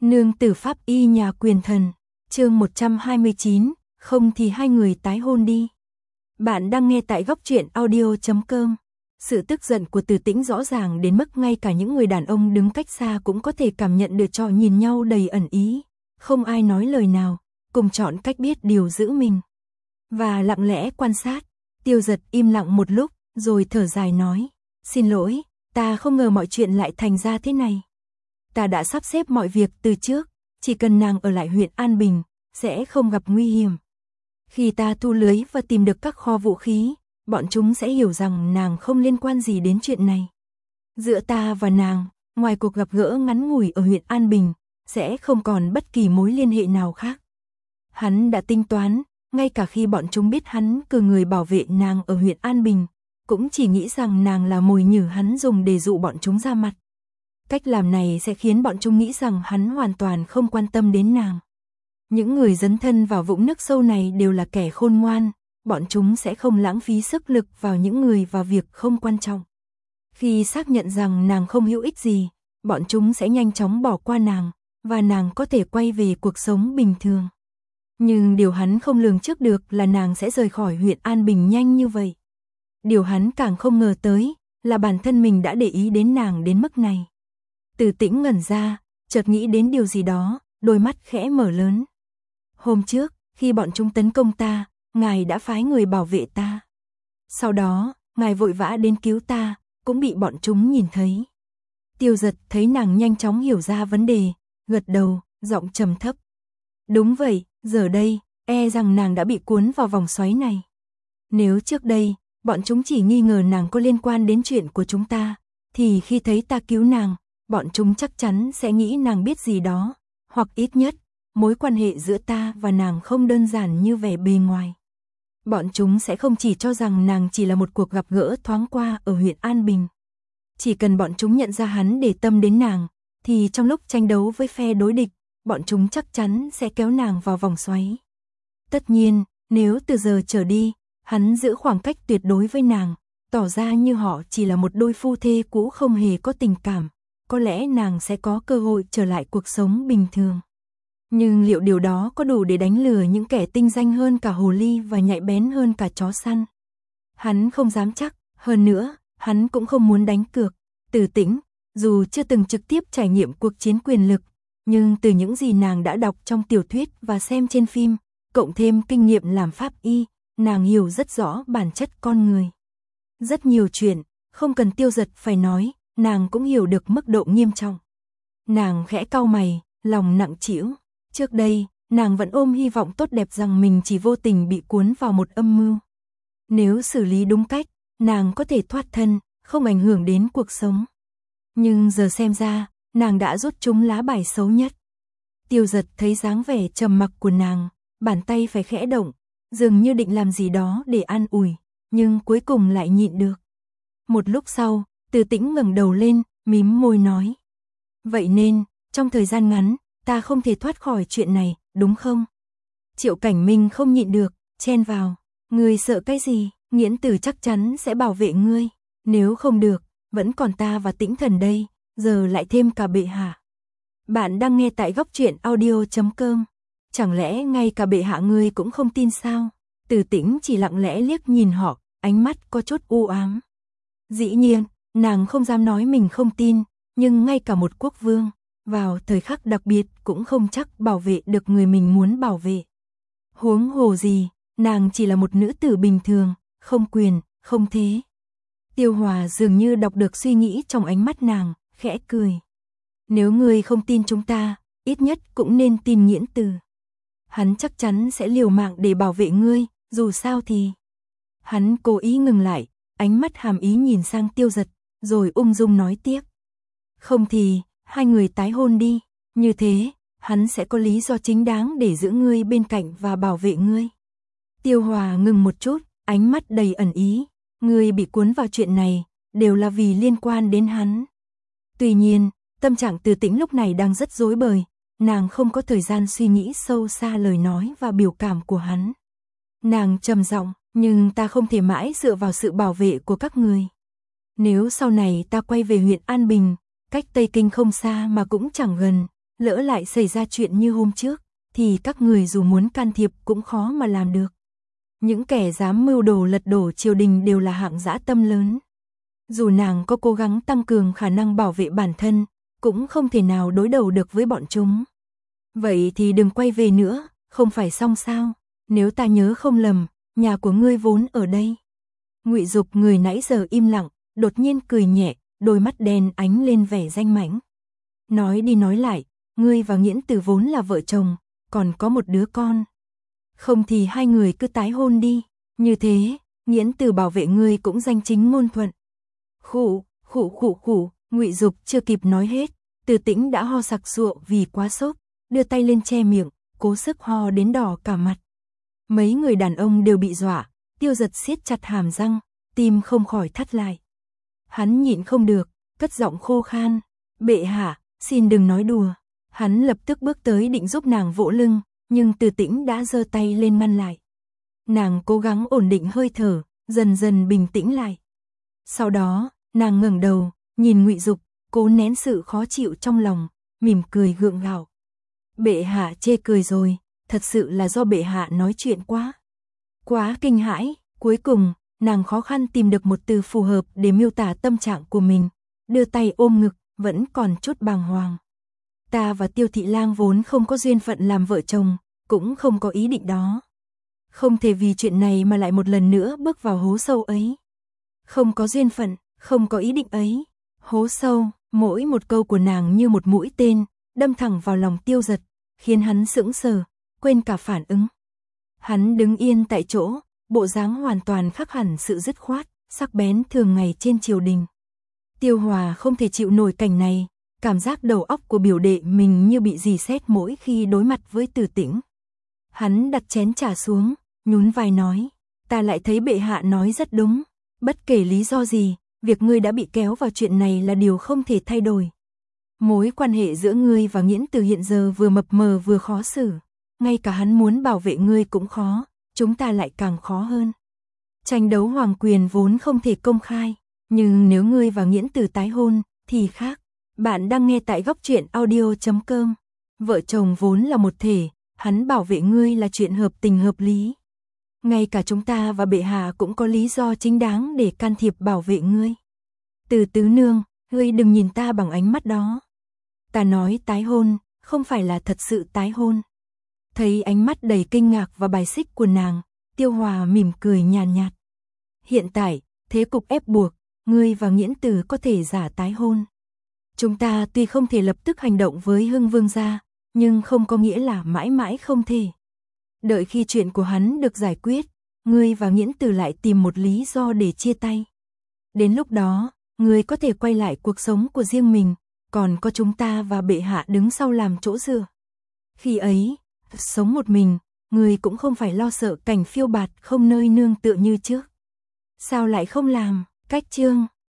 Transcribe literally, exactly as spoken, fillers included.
Nương tử pháp y nhà quyền thần, chương một trăm hai mươi chín, không thì hai người tái hôn đi. Bạn đang nghe tại góc truyện audio chấm com. Sự tức giận của Từ Tĩnh rõ ràng đến mức ngay cả những người đàn ông đứng cách xa cũng có thể cảm nhận được, trò nhìn nhau đầy ẩn ý, không ai nói lời nào, cùng chọn cách biết điều giữ mình. Và lặng lẽ quan sát, Tiêu Giật im lặng một lúc, rồi thở dài nói, xin lỗi, ta không ngờ mọi chuyện lại thành ra thế này. Ta đã sắp xếp mọi việc từ trước, chỉ cần nàng ở lại huyện An Bình, sẽ không gặp nguy hiểm. Khi ta thu lưới và tìm được các kho vũ khí, bọn chúng sẽ hiểu rằng nàng không liên quan gì đến chuyện này. Giữa ta và nàng, ngoài cuộc gặp gỡ ngắn ngủi ở huyện An Bình, sẽ không còn bất kỳ mối liên hệ nào khác. Hắn đã tính toán, ngay cả khi bọn chúng biết hắn cử người bảo vệ nàng ở huyện An Bình, cũng chỉ nghĩ rằng nàng là mồi nhử hắn dùng để dụ bọn chúng ra mặt. Cách làm này sẽ khiến bọn chúng nghĩ rằng hắn hoàn toàn không quan tâm đến nàng. Những người dấn thân vào vũng nước sâu này đều là kẻ khôn ngoan, bọn chúng sẽ không lãng phí sức lực vào những người và việc không quan trọng. Khi xác nhận rằng nàng không hữu ích gì, bọn chúng sẽ nhanh chóng bỏ qua nàng, và nàng có thể quay về cuộc sống bình thường. Nhưng điều hắn không lường trước được là nàng sẽ rời khỏi huyện An Bình nhanh như vậy. Điều hắn càng không ngờ tới là bản thân mình đã để ý đến nàng đến mức này. Từ Tĩnh ngẩn ra, chợt nghĩ đến điều gì đó, đôi mắt khẽ mở lớn. Hôm trước, khi bọn chúng tấn công ta, ngài đã phái người bảo vệ ta. Sau đó, ngài vội vã đến cứu ta, cũng bị bọn chúng nhìn thấy. Tiêu Giật thấy nàng nhanh chóng hiểu ra vấn đề, gật đầu, giọng trầm thấp. Đúng vậy, giờ đây, e rằng nàng đã bị cuốn vào vòng xoáy này. Nếu trước đây, bọn chúng chỉ nghi ngờ nàng có liên quan đến chuyện của chúng ta, thì khi thấy ta cứu nàng, bọn chúng chắc chắn sẽ nghĩ nàng biết gì đó, hoặc ít nhất, mối quan hệ giữa ta và nàng không đơn giản như vẻ bề ngoài. Bọn chúng sẽ không chỉ cho rằng nàng chỉ là một cuộc gặp gỡ thoáng qua ở huyện An Bình. Chỉ cần bọn chúng nhận ra hắn để tâm đến nàng, thì trong lúc tranh đấu với phe đối địch, bọn chúng chắc chắn sẽ kéo nàng vào vòng xoáy. Tất nhiên, nếu từ giờ trở đi, hắn giữ khoảng cách tuyệt đối với nàng, tỏ ra như họ chỉ là một đôi phu thê cũ không hề có tình cảm, có lẽ nàng sẽ có cơ hội trở lại cuộc sống bình thường. Nhưng liệu điều đó có đủ để đánh lừa những kẻ tinh danh hơn cả hồ ly và nhạy bén hơn cả chó săn? Hắn không dám chắc, hơn nữa, hắn cũng không muốn đánh cược. Từ Tĩnh, dù chưa từng trực tiếp trải nghiệm cuộc chiến quyền lực, nhưng từ những gì nàng đã đọc trong tiểu thuyết và xem trên phim, cộng thêm kinh nghiệm làm pháp y, nàng hiểu rất rõ bản chất con người. Rất nhiều chuyện, không cần Tiêu Giật phải nói, nàng cũng hiểu được mức độ nghiêm trọng. Nàng khẽ cau mày, lòng nặng trĩu. Trước đây, nàng vẫn ôm hy vọng tốt đẹp rằng mình chỉ vô tình bị cuốn vào một âm mưu. Nếu xử lý đúng cách, nàng có thể thoát thân, không ảnh hưởng đến cuộc sống. Nhưng giờ xem ra, nàng đã rút trúng lá bài xấu nhất. Tiêu Giật thấy dáng vẻ trầm mặc của nàng, bàn tay phải khẽ động, dường như định làm gì đó để an ủi, nhưng cuối cùng lại nhịn được. Một lúc sau, Từ Tĩnh ngẩng đầu lên, mím môi nói. Vậy nên, trong thời gian ngắn, ta không thể thoát khỏi chuyện này, đúng không? Triệu Cảnh Minh không nhịn được, chen vào. Ngươi sợ cái gì? Nghiễn Tử chắc chắn sẽ bảo vệ ngươi. Nếu không được, vẫn còn ta và Tĩnh Thần đây, giờ lại thêm cả bệ hạ. Bạn đang nghe tại góc truyện audio chấm com. Chẳng lẽ ngay cả bệ hạ ngươi cũng không tin sao? Từ Tĩnh chỉ lặng lẽ liếc nhìn họ, ánh mắt có chút u ám. Dĩ nhiên, nàng không dám nói mình không tin, nhưng ngay cả một quốc vương, vào thời khắc đặc biệt cũng không chắc bảo vệ được người mình muốn bảo vệ. Huống hồ gì, nàng chỉ là một nữ tử bình thường, không quyền, không thế. Tiêu Hòa dường như đọc được suy nghĩ trong ánh mắt nàng, khẽ cười. Nếu ngươi không tin chúng ta, ít nhất cũng nên tin Nghiễn Tử. Hắn chắc chắn sẽ liều mạng để bảo vệ ngươi, dù sao thì. Hắn cố ý ngừng lại, ánh mắt hàm ý nhìn sang Tiêu Giật, rồi ung dung nói tiếp. Không thì, hai người tái hôn đi, như thế, hắn sẽ có lý do chính đáng để giữ ngươi bên cạnh và bảo vệ ngươi. Tiêu Hòa ngừng một chút, ánh mắt đầy ẩn ý, ngươi bị cuốn vào chuyện này, đều là vì liên quan đến hắn. Tuy nhiên, tâm trạng Từ Tĩnh lúc này đang rất rối bời, nàng không có thời gian suy nghĩ sâu xa lời nói và biểu cảm của hắn. Nàng trầm giọng, nhưng ta không thể mãi dựa vào sự bảo vệ của các người. Nếu sau này ta quay về huyện An Bình, cách Tây Kinh không xa mà cũng chẳng gần, lỡ lại xảy ra chuyện như hôm trước, thì các người dù muốn can thiệp cũng khó mà làm được. Những kẻ dám mưu đồ lật đổ triều đình đều là hạng dã tâm lớn. Dù nàng có cố gắng tăng cường khả năng bảo vệ bản thân, cũng không thể nào đối đầu được với bọn chúng. Vậy thì đừng quay về nữa, không phải xong sao? Nếu ta nhớ không lầm, nhà của ngươi vốn ở đây. Ngụy Dục người nãy giờ im lặng, đột nhiên cười nhẹ, đôi mắt đen ánh lên vẻ danh mãnh. Nói đi nói lại, ngươi và Nghiễn Từ vốn là vợ chồng, còn có một đứa con. Không thì hai người cứ tái hôn đi, như thế, Nghiễn Từ bảo vệ ngươi cũng danh chính ngôn thuận. Khụ, khụ khụ khụ, Ngụy Dục chưa kịp nói hết, Từ Tĩnh đã ho sặc sụa vì quá sốt, đưa tay lên che miệng, cố sức ho đến đỏ cả mặt. Mấy người đàn ông đều bị dọa, Tiêu Giật siết chặt hàm răng, tim không khỏi thắt lại. Hắn nhịn không được, cất giọng khô khan, bệ hạ, xin đừng nói đùa. Hắn lập tức bước tới định giúp nàng vỗ lưng, nhưng Từ Tĩnh đã giơ tay lên ngăn lại. Nàng cố gắng ổn định hơi thở, dần dần bình tĩnh lại. Sau đó, nàng ngẩng đầu, nhìn Ngụy Dục, cố nén sự khó chịu trong lòng, mỉm cười gượng gạo. Bệ hạ chê cười rồi, thật sự là do bệ hạ nói chuyện quá. Quá kinh hãi, cuối cùng, nàng khó khăn tìm được một từ phù hợp để miêu tả tâm trạng của mình, đưa tay ôm ngực, vẫn còn chút bàng hoàng. Ta và Tiêu Thị Lang vốn không có duyên phận làm vợ chồng, cũng không có ý định đó. Không thể vì chuyện này mà lại một lần nữa bước vào hố sâu ấy. Không có duyên phận, không có ý định ấy. Hố sâu, mỗi một câu của nàng như một mũi tên, đâm thẳng vào lòng Tiêu Giật, khiến hắn sững sờ, quên cả phản ứng. Hắn đứng yên tại chỗ, bộ dáng hoàn toàn khác hẳn sự dứt khoát, sắc bén thường ngày trên triều đình. Tiêu Hòa không thể chịu nổi cảnh này, cảm giác đầu óc của biểu đệ mình như bị dì xét mỗi khi đối mặt với Từ Tĩnh. Hắn đặt chén trà xuống, nhún vai nói, ta lại thấy bệ hạ nói rất đúng, bất kể lý do gì, việc ngươi đã bị kéo vào chuyện này là điều không thể thay đổi. Mối quan hệ giữa ngươi và Nghiễn Từ hiện giờ vừa mập mờ vừa khó xử, ngay cả hắn muốn bảo vệ ngươi cũng khó, chúng ta lại càng khó hơn. Tranh đấu hoàng quyền vốn không thể công khai, nhưng nếu ngươi và Nghiễn Từ tái hôn, thì khác. Bạn đang nghe tại góc truyện audio chấm com. Vợ chồng vốn là một thể, hắn bảo vệ ngươi là chuyện hợp tình hợp lý. Ngay cả chúng ta và bệ hạ cũng có lý do chính đáng để can thiệp bảo vệ ngươi. Từ tứ nương, ngươi đừng nhìn ta bằng ánh mắt đó. Ta nói tái hôn, không phải là thật sự tái hôn. Thấy ánh mắt đầy kinh ngạc và bài xích của nàng, Tiêu Hòa mỉm cười nhàn nhạt. Hiện tại, thế cục ép buộc, ngươi và Nghiễn Từ có thể giả tái hôn. Chúng ta tuy không thể lập tức hành động với Hưng Vương gia, nhưng không có nghĩa là mãi mãi không thể. Đợi khi chuyện của hắn được giải quyết, ngươi và Nghiễn Từ lại tìm một lý do để chia tay. Đến lúc đó, ngươi có thể quay lại cuộc sống của riêng mình, còn có chúng ta và bệ hạ đứng sau làm chỗ dựa. Khi ấy, sống một mình, ngươi cũng không phải lo sợ cảnh phiêu bạt không nơi nương tựa như trước. Sao lại không làm? Cách chương